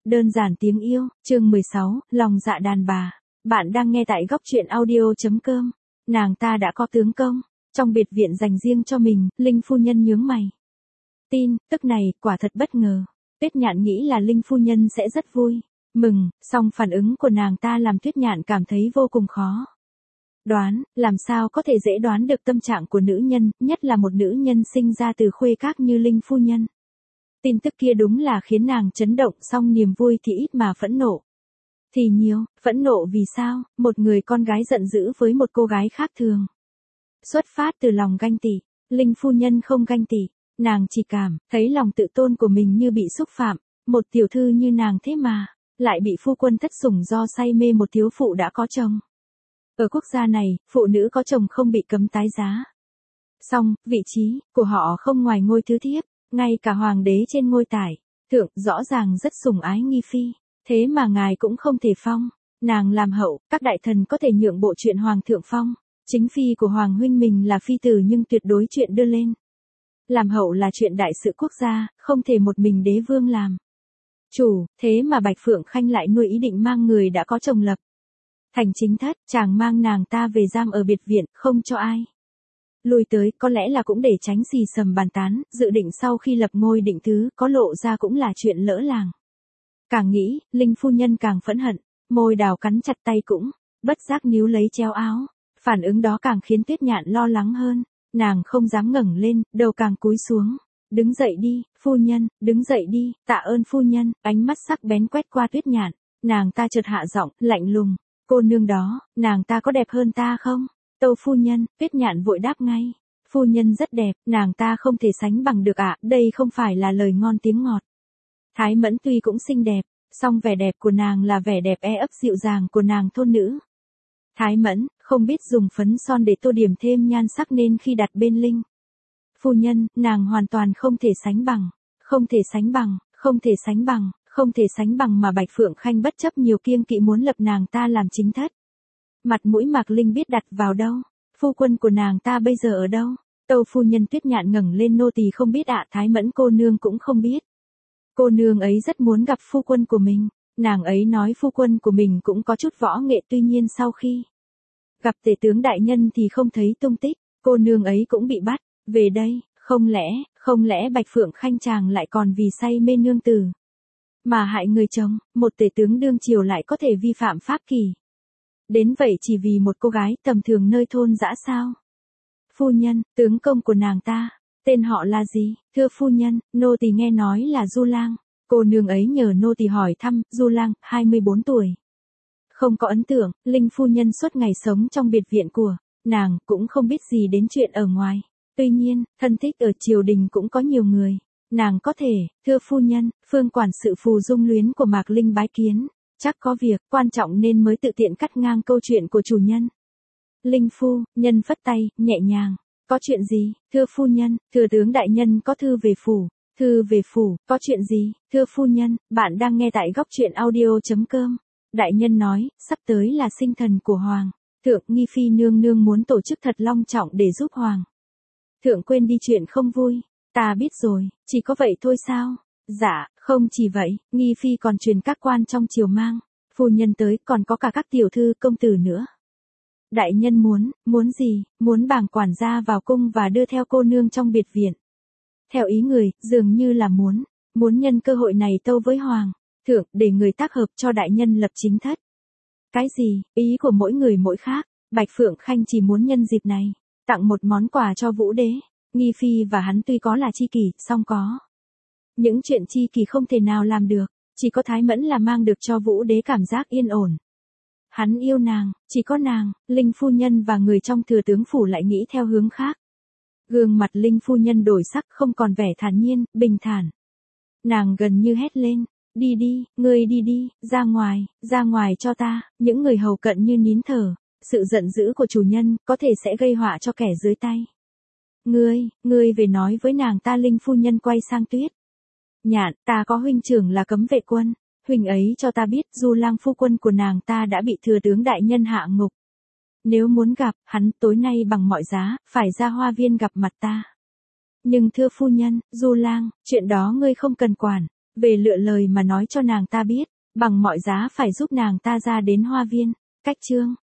Đơn giản tiếng yêu, chương 16, lòng dạ đàn bà. Bạn đang nghe tại góc truyện audio.com. Nàng ta đã có tướng công. Trong biệt viện dành riêng cho mình, Linh phu nhân nhướng mày. Tin tức này quả thật bất ngờ. Tuyết Nhạn nghĩ là Linh phu nhân sẽ rất vui, mừng, song phản ứng của nàng ta làm Tuyết Nhạn cảm thấy vô cùng khó đoán, làm sao có thể dễ đoán được tâm trạng của nữ nhân, nhất là một nữ nhân sinh ra từ khuê các như Linh phu nhân. Tin tức kia đúng là khiến nàng chấn động, song niềm vui thì ít mà phẫn nộ thì nhiều. Phẫn nộ vì sao? Một người con gái giận dữ với một cô gái khác thường. Xuất phát từ lòng ganh tị. Linh phu nhân không ganh tị, nàng chỉ cảm thấy lòng tự tôn của mình như bị xúc phạm. Một tiểu thư như nàng thế mà lại bị phu quân thất sủng do say mê một thiếu phụ đã có chồng. Ở quốc gia này, phụ nữ có chồng không bị cấm tái giá. Song, vị trí của họ không ngoài ngôi thứ thiếp, ngay cả hoàng đế trên ngôi tải thượng rõ ràng rất sủng ái nghi phi, thế mà ngài cũng không thể phong nàng làm hậu. Các đại thần có thể nhượng bộ chuyện hoàng thượng phong chính phi của hoàng huynh mình là phi tử, nhưng tuyệt đối chuyện đưa lên làm hậu là chuyện đại sự quốc gia, không thể một mình đế vương làm chủ. Thế mà Bạch Phượng Khanh lại nuôi ý định mang người đã có chồng lập thành chính thất, chàng mang nàng ta về giam ở biệt viện, không cho ai lui tới, có lẽ là cũng để tránh xì xầm bàn tán, dự định sau khi lập ngôi định thứ có lộ ra cũng là chuyện lỡ làng. Càng nghĩ, Linh phu nhân càng phẫn hận, môi đào cắn chặt tay cũng bất giác níu lấy treo áo. Phản ứng đó càng khiến Tuyết Nhạn lo lắng hơn, nàng không dám ngẩng lên, đầu càng cúi xuống. Đứng dậy đi, phu nhân, đứng dậy đi, tạ ơn phu nhân. Ánh mắt sắc bén quét qua Tuyết Nhạn, nàng ta chợt hạ giọng, lạnh lùng, cô nương đó, nàng ta có đẹp hơn ta không? Tâu phu nhân. Tuyết Nhạn vội đáp ngay, phu nhân rất đẹp, nàng ta không thể sánh bằng được ạ. Đây không phải là lời ngon tiếng ngọt. Thái Mẫn tuy cũng xinh đẹp, song vẻ đẹp của nàng là vẻ đẹp ấp dịu dàng của nàng thôn nữ. Thái Mẫn không biết dùng phấn son để tô điểm thêm nhan sắc, nên khi đặt bên Linh phu nhân, nàng hoàn toàn không thể sánh bằng, không thể sánh bằng, không thể sánh bằng, không thể sánh bằng. Mà Bạch Phượng Khanh bất chấp nhiều kiêng kỵ muốn lập nàng ta làm chính thất. Mặt mũi Mạc Linh biết đặt vào đâu? Phu quân của nàng ta bây giờ ở đâu? Tâu phu nhân. Tuyết Nhạn ngẩng lên, nô tỳ không biết ạ. Thái Mẫn cô nương cũng không biết. Cô nương ấy rất muốn gặp phu quân của mình. Nàng ấy nói phu quân của mình cũng có chút võ nghệ, tuy nhiên sau khi gặp tể tướng đại nhân thì không thấy tung tích. Cô nương ấy cũng bị bắt về đây. Không lẽ Bạch Phượng Khanh chàng lại còn vì say mê nương tử mà hại người chồng? Một tể tướng đương triều lại có thể vi phạm pháp kỷ đến vậy chỉ vì một cô gái tầm thường nơi thôn dã sao? Phu nhân, tướng công của nàng ta tên họ là gì? Thưa phu nhân, nô tỳ nghe nói là Du Lang. Cô nương ấy nhờ nô tỳ hỏi thăm. Du Lang, 24 tuổi. Không có ấn tượng. Linh phu nhân suốt ngày sống trong biệt viện của nàng, cũng không biết gì đến chuyện ở ngoài. Tuy nhiên, thân thích ở triều đình cũng có nhiều người nàng có thể. Thưa phu nhân, phương quản sự Phù Dung Luyến của Mạc Linh bái kiến, chắc có việc quan trọng nên mới tự tiện cắt ngang câu chuyện của chủ nhân. Linh phu nhân phất tay, nhẹ nhàng. Có chuyện gì? Thưa phu nhân, thừa tướng đại nhân có thư về phủ. Thư về phủ, có chuyện gì? Thưa phu nhân, bạn đang nghe tại góc truyện audio.com. Đại nhân nói, sắp tới là sinh thần của hoàng thượng, nghi phi nương nương muốn tổ chức thật long trọng để giúp hoàng thượng quên đi chuyện không vui. Ta biết rồi, chỉ có vậy thôi sao? Dạ, không chỉ vậy, nghi phi còn truyền các quan trong triều mang phu nhân tới, còn có cả các tiểu thư công tử nữa. Đại nhân muốn gì? Muốn bảng quản gia vào cung và đưa theo cô nương trong biệt viện. Theo ý người, dường như là muốn nhân cơ hội này tâu với hoàng thượng, để người tác hợp cho đại nhân lập chính thất. Cái gì? Ý của mỗi người mỗi khác. Bạch Phượng Khanh chỉ muốn nhân dịp này tặng một món quà cho Vũ đế. Nghi phi và hắn tuy có là tri kỷ, song có những chuyện tri kỷ không thể nào làm được. Chỉ có Thái Mẫn là mang được cho Vũ đế cảm giác yên ổn. Hắn yêu nàng, chỉ có nàng. Linh phu nhân và người trong thừa tướng phủ lại nghĩ theo hướng khác. Gương mặt Linh phu nhân đổi sắc, không còn vẻ thản nhiên, bình thản. Nàng gần như hét lên, đi đi, ngươi đi đi, ra ngoài cho ta. Những người hầu cận như nín thở. Sự giận dữ của chủ nhân có thể sẽ gây họa cho kẻ dưới tay. Ngươi về nói với nàng ta. Linh phu nhân quay sang Tuyết Nhạn, ta có huynh trưởng là cấm vệ quân, huynh ấy cho ta biết Du Lang phu quân của nàng ta đã bị thừa tướng đại nhân hạ ngục. Nếu muốn gặp hắn tối nay bằng mọi giá, phải ra hoa viên gặp mặt ta. Nhưng thưa phu nhân, Du Lang, chuyện đó ngươi không cần quản. Về lựa lời mà nói cho nàng ta biết, bằng mọi giá phải giúp nàng ta ra đến hoa viên. Cách chương